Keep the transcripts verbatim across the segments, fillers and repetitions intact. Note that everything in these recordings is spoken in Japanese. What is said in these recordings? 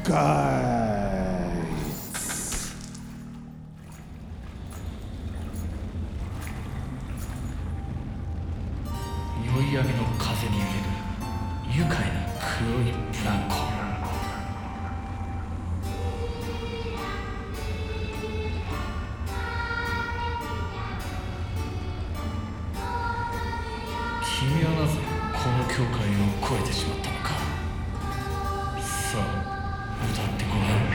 酔い上げの風に揺れる愉快な黒いブランコ。君はなぜこの境界を越えてしまったのか。さあ歌ってごらん。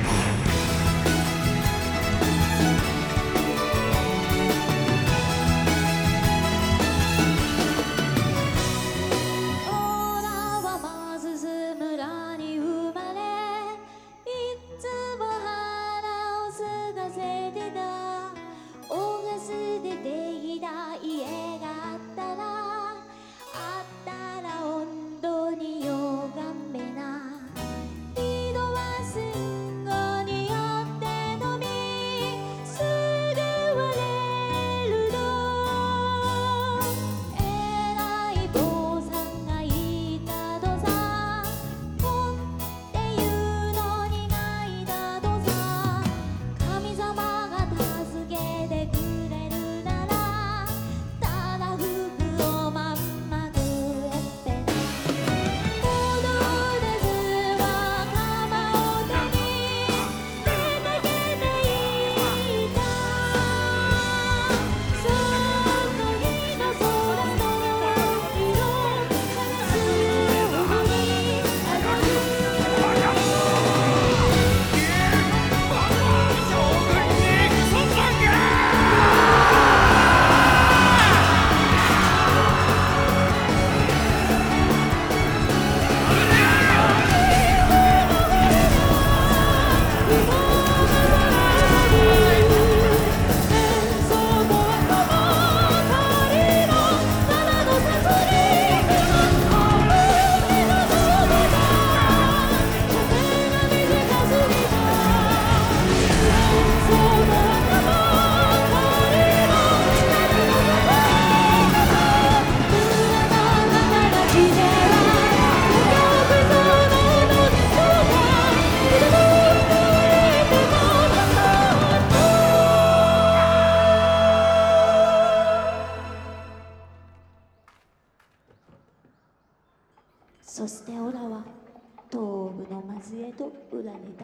そしてオラは東部の末裔と売られた。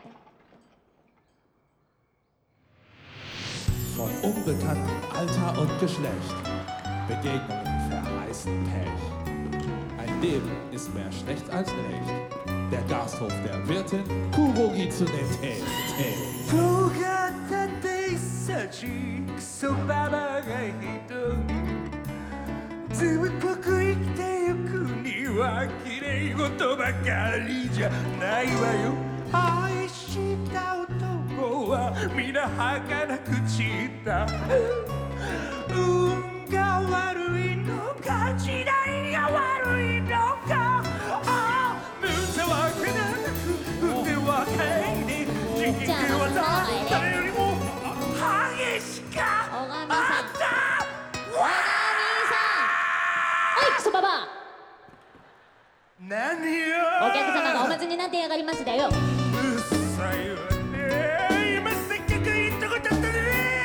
Von unbekanntem Alter und Geschlecht. Begegnungen verheißen Pech. Ein Leben ist mehr schlecht als recht. Der Gasthof der Wirtin Kurogi zu Nete. 尖ってさちクソババが人ずぶっぽく生きてゆくには綺麗事ばかりじゃないわよ。愛した男は皆儚く散った。運が悪いのか時代が悪いのか。ああぬたわけなく腕はかいに時期は誰よりも激しかった。 おいクソババア、 何よお客様がお待ちになってやがりましたよ。 うっさいわね。今せっかくいいとこだったね。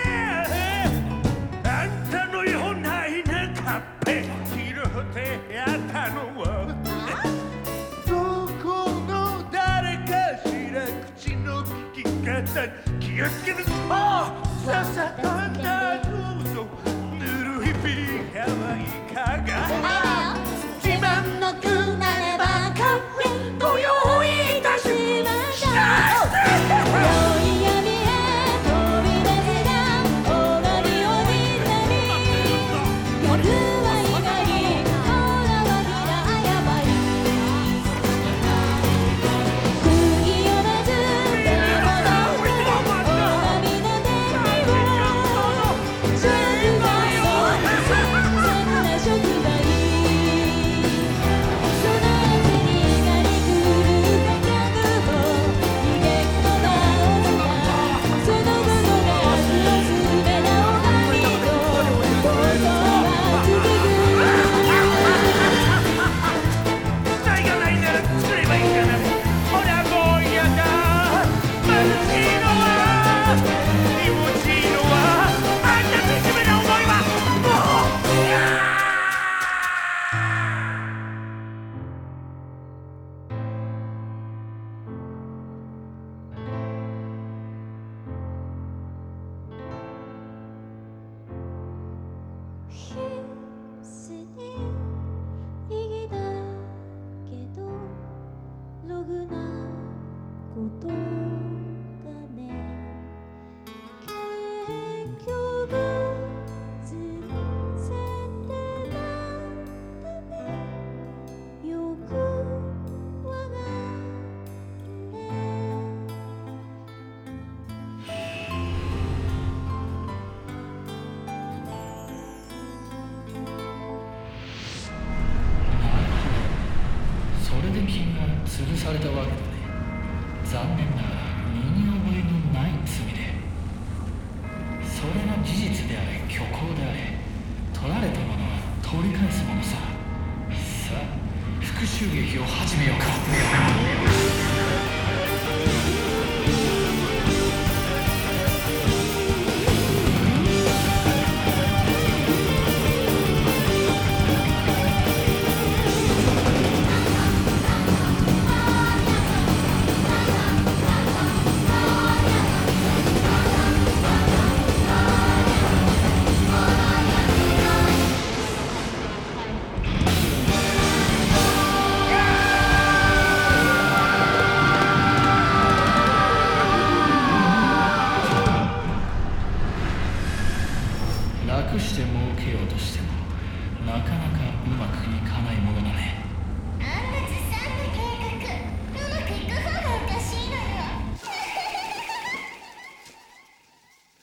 あんたのようないなカッペ拾ってやったのはどこの誰かしら口の利き方気をつける。ああささかんだどうぞぬるいピーハワイカが自慢のくなればカッペご用意いたしました。 黒い闇へ飛び出せた大神をみんなに夜は光空は平やばい釘をまず手を取って大神の手を全部そんなログなことがね結局捨てなんだねよくわがねそれで君は吊るされたわけだね。残念ながら身に覚えのない罪で、それが事実であれ虚構であれ、取られたものは取り返すものさ。さあ復讐劇を始めようか。